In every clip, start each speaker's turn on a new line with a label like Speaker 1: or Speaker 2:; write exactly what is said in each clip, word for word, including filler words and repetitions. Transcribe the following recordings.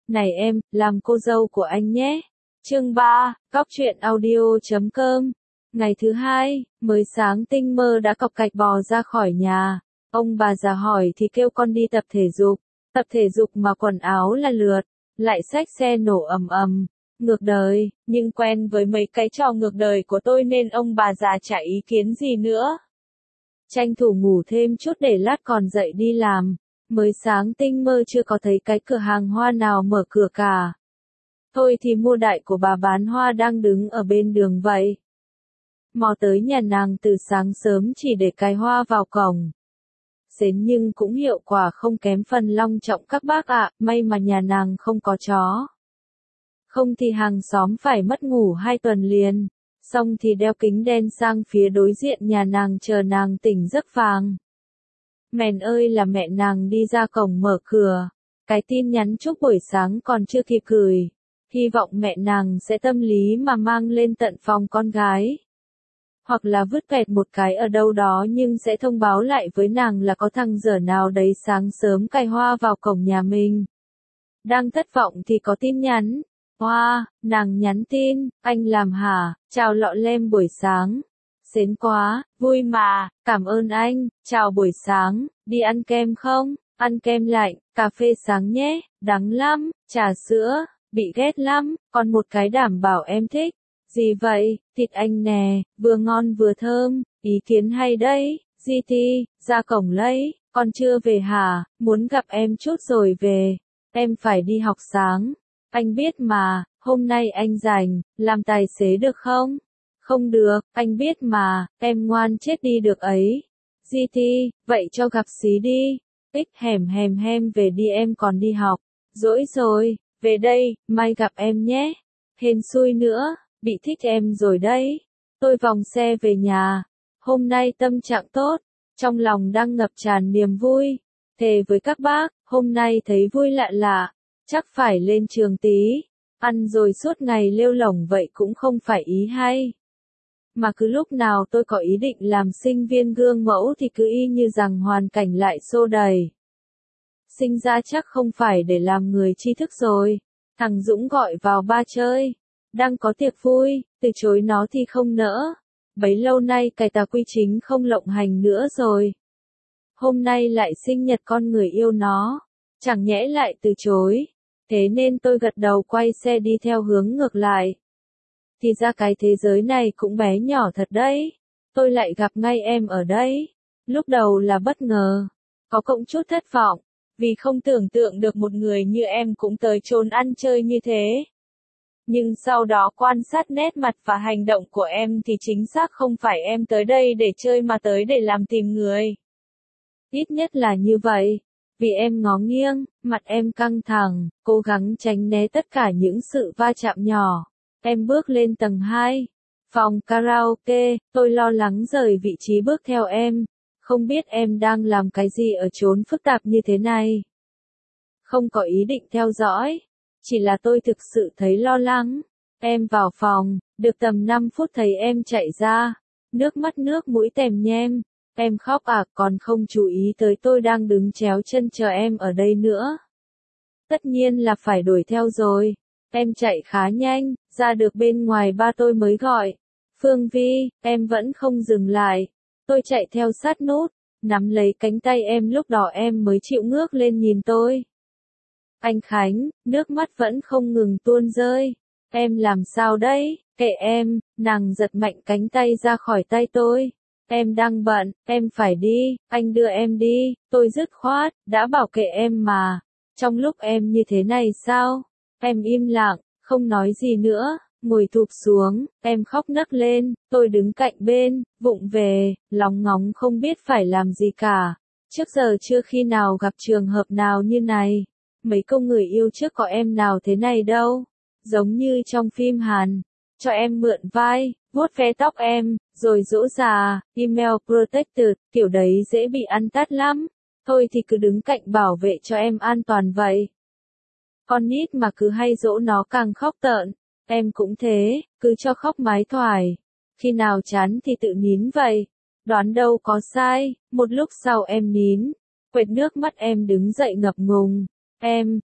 Speaker 1: Này em, làm cô dâu của anh nhé. Chương ba, cóc truyện audio chấm com. Ngày thứ hai, mới sáng tinh mơ đã cọc cạch bò ra khỏi nhà. Ông bà già hỏi thì kêu con đi tập thể dục. Tập thể dục mà quần áo là lượt, lại xách xe nổ ầm ầm. Ngược đời, nhưng quen với mấy cái trò ngược đời của tôi nên ông bà già chả ý kiến gì nữa. Tranh thủ ngủ thêm chút để lát còn dậy đi làm. Mới sáng tinh mơ chưa có thấy cái cửa hàng hoa nào mở cửa cả. Thôi thì mua đại của bà bán hoa đang đứng ở bên đường vậy. Mò tới nhà nàng từ sáng sớm chỉ để cài hoa vào cổng. Xến nhưng cũng hiệu quả không kém phần long trọng các bác ạ, may mà nhà nàng không có chó. Không thì hàng xóm phải mất ngủ hai tuần liền. Xong thì đeo kính đen sang phía đối diện nhà nàng chờ nàng tỉnh giấc vàng. Mèn ơi là mẹ nàng đi ra cổng mở cửa. Cái tin nhắn chúc buổi sáng còn chưa kịp gửi. Hy vọng mẹ nàng sẽ tâm lý mà mang lên tận phòng con gái. Hoặc là vứt kẹt một cái ở đâu đó nhưng sẽ thông báo lại với nàng là có thằng dở nào đấy sáng sớm cài hoa vào cổng nhà mình. Đang thất vọng thì có tin nhắn. Hoa, wow, nàng nhắn tin, anh làm hả, chào lọ lem buổi sáng. Xến quá, vui mà, cảm ơn anh, chào buổi sáng, đi ăn kem không, ăn kem lạnh, cà phê sáng nhé, đắng lắm, trà sữa, bị ghét lắm, còn một cái đảm bảo em thích. Gì vậy, thịt anh nè, vừa ngon vừa thơm, ý kiến hay đấy, giê tê, ra cổng lấy, con chưa về hả, muốn gặp em chút rồi về, em phải đi học sáng, anh biết mà, hôm nay anh rảnh, làm tài xế được không? Không được, anh biết mà, em ngoan chết đi được ấy. giê tê, vậy cho gặp xí đi. Ích hèm hèm hèm về đi em còn đi học. Dỗi rồi, về đây, mai gặp em nhé. Hên xui nữa, bị thích em rồi đấy. Tôi vòng xe về nhà. Hôm nay tâm trạng tốt, trong lòng đang ngập tràn niềm vui. Thề với các bác, hôm nay thấy vui lạ lạ, chắc phải lên trường tí. Ăn rồi suốt ngày lêu lổng vậy cũng không phải ý hay. Mà cứ lúc nào tôi có ý định làm sinh viên gương mẫu thì cứ y như rằng hoàn cảnh lại xô đẩy. Sinh ra chắc không phải để làm người tri thức rồi. Thằng Dũng gọi vào ba chơi. Đang có tiệc vui, từ chối nó thì không nỡ. Bấy lâu nay cải tà quy chính không lộng hành nữa rồi. Hôm nay lại sinh nhật con người yêu nó. Chẳng nhẽ lại từ chối. Thế nên tôi gật đầu quay xe đi theo hướng ngược lại. Thì ra cái thế giới này cũng bé nhỏ thật đấy. Tôi lại gặp ngay em ở đây. Lúc đầu là bất ngờ. Có cộng chút thất vọng. Vì không tưởng tượng được một người như em cũng tới chốn ăn chơi như thế. Nhưng sau đó quan sát nét mặt và hành động của em thì chính xác không phải em tới đây để chơi mà tới để làm tìm người. Ít nhất là như vậy. Vì em ngó nghiêng, mặt em căng thẳng, cố gắng tránh né tất cả những sự va chạm nhỏ. Em bước lên tầng hai, phòng karaoke, tôi lo lắng rời vị trí bước theo em, không biết em đang làm cái gì ở chốn phức tạp như thế này. Không có ý định theo dõi, chỉ là tôi thực sự thấy lo lắng. Em vào phòng, được tầm năm phút thấy em chạy ra, nước mắt nước mũi tèm nhem. Em khóc à, còn không chú ý tới tôi đang đứng chéo chân chờ em ở đây nữa. Tất nhiên là phải đuổi theo rồi. Em chạy khá nhanh, ra được bên ngoài ba tôi mới gọi. Phương Vi, em vẫn không dừng lại. Tôi chạy theo sát nút, nắm lấy cánh tay em lúc đó em mới chịu ngước lên nhìn tôi. Anh Khánh, nước mắt vẫn không ngừng tuôn rơi. Em làm sao đấy, kệ em, nàng giật mạnh cánh tay ra khỏi tay tôi. Em đang bận, em phải đi, anh đưa em đi, tôi dứt khoát, đã bảo kệ em mà. Trong lúc em như thế này sao? Em im lặng, không nói gì nữa, ngồi thụp xuống, em khóc nấc lên, tôi đứng cạnh bên, vụng về, lóng ngóng không biết phải làm gì cả. Trước giờ chưa khi nào gặp trường hợp nào như này. Mấy câu người yêu trước có em nào thế này đâu. Giống như trong phim Hàn. Cho em mượn vai, vuốt ve tóc em, rồi dỗ dà, email protected, kiểu đấy dễ bị ăn tát lắm. Thôi thì cứ đứng cạnh bảo vệ cho em an toàn vậy. Con nít mà cứ hay dỗ nó càng khóc tợn. Em cũng thế, cứ cho khóc mái thoải. Khi nào chán thì tự nín vậy. Đoán đâu có sai, một lúc sau em nín. Quệt nước mắt em đứng dậy ngập ngùng. Em,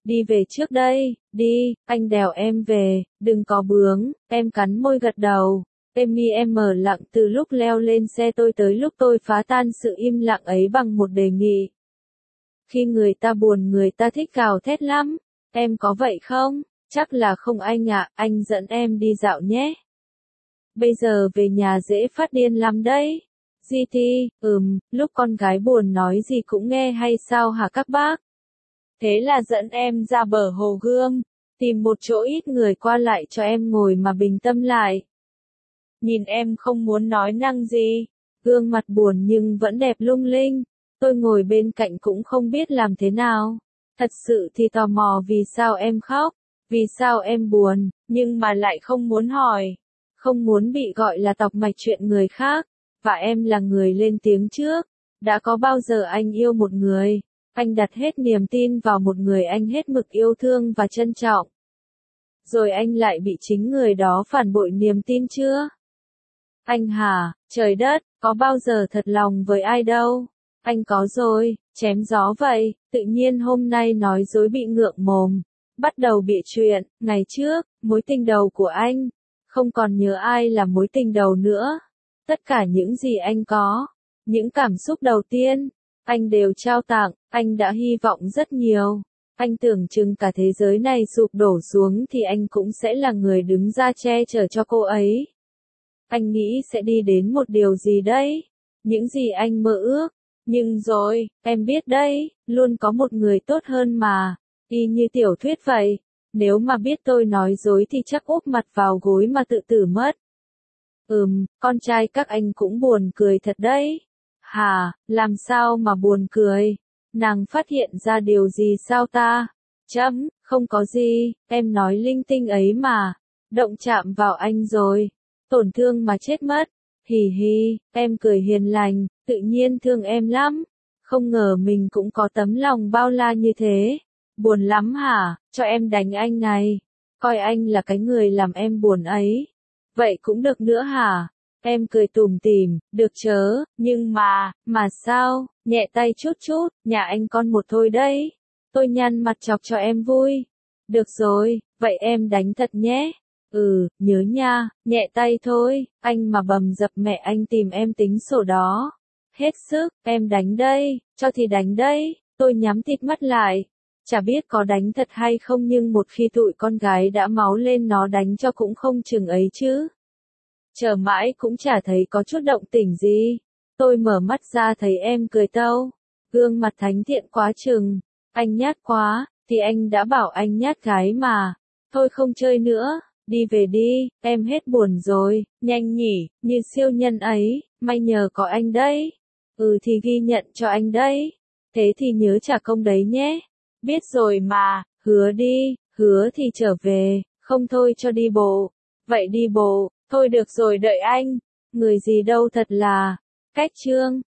Speaker 1: Đi về trước đây, đi, anh đèo em về, đừng có bướng, em cắn môi gật đầu. Amy em mở lặng từ lúc leo lên xe tôi tới lúc tôi phá tan sự im lặng ấy bằng một đề nghị. Khi người ta buồn người ta thích gào thét lắm, em có vậy không? Chắc là không anh ạ, anh dẫn em đi dạo nhé. Bây giờ về nhà dễ phát điên lắm đấy. giê tê, ừm, lúc con gái buồn nói gì cũng nghe hay sao hả các bác? Thế là dẫn em ra bờ hồ Gươm, tìm một chỗ ít người qua lại cho em ngồi mà bình tâm lại. Nhìn em không muốn nói năng gì, gương mặt buồn nhưng vẫn đẹp lung linh, tôi ngồi bên cạnh cũng không biết làm thế nào. Thật sự thì tò mò vì sao em khóc, vì sao em buồn, nhưng mà lại không muốn hỏi, không muốn bị gọi là tọc mạch chuyện người khác, và em là người lên tiếng trước. Đã có bao giờ anh yêu một người, anh đặt hết niềm tin vào một người anh hết mực yêu thương và trân trọng, rồi anh lại bị chính người đó phản bội niềm tin chưa? Anh hả, trời đất, có bao giờ thật lòng với ai đâu. Anh có rồi, chém gió vậy, tự nhiên hôm nay nói dối bị ngượng mồm. Bắt đầu bịa chuyện, ngày trước, mối tình đầu của anh, không còn nhớ ai là mối tình đầu nữa. Tất cả những gì anh có, những cảm xúc đầu tiên, anh đều trao tặng, anh đã hy vọng rất nhiều. Anh tưởng chừng cả thế giới này sụp đổ xuống thì anh cũng sẽ là người đứng ra che chở cho cô ấy. Anh nghĩ sẽ đi đến một điều gì đấy, những gì anh mơ ước. Nhưng rồi, em biết đấy, luôn có một người tốt hơn mà, y như tiểu thuyết vậy. Nếu mà biết tôi nói dối thì chắc úp mặt vào gối mà tự tử mất. Ừm, con trai các anh cũng buồn cười thật đấy. Hả, làm sao mà buồn cười? Nàng phát hiện ra điều gì sao ta? Chấm, không có gì, em nói linh tinh ấy mà. Động chạm vào anh rồi. Tổn thương mà chết mất. Hì hì, em cười hiền lành, tự nhiên thương em lắm. Không ngờ mình cũng có tấm lòng bao la như thế. Buồn lắm hả, cho em đánh anh này. Coi anh là cái người làm em buồn ấy. Vậy cũng được nữa hả? Em cười tủm tỉm, được chớ, nhưng mà, mà sao, nhẹ tay chút chút, nhà anh con một thôi đấy. Tôi nhăn mặt chọc cho em vui. Được rồi, vậy em đánh thật nhé. Ừ, nhớ nha, nhẹ tay thôi, anh mà bầm dập mẹ anh tìm em tính sổ đó. Hết sức, em đánh đây, cho thì đánh đây, tôi nhắm tịt mắt lại. Chả biết có đánh thật hay không nhưng một khi tụi con gái đã máu lên nó đánh cho cũng không chừng ấy chứ. Chờ mãi cũng chả thấy có chút động tĩnh gì. Tôi mở mắt ra thấy em cười tâu. Gương mặt thánh thiện quá chừng. Anh nhát quá, thì anh đã bảo anh nhát gái mà. Thôi không chơi nữa, đi về đi, em hết buồn rồi, nhanh nhỉ, như siêu nhân ấy, may nhờ có anh đấy. Ừ thì ghi nhận cho anh đấy. Thế thì nhớ trả công đấy nhé. Biết rồi mà, hứa đi, hứa thì trở về, không thôi cho đi bộ. Vậy đi bộ, thôi được rồi đợi anh. Người gì đâu thật là. Cách chương.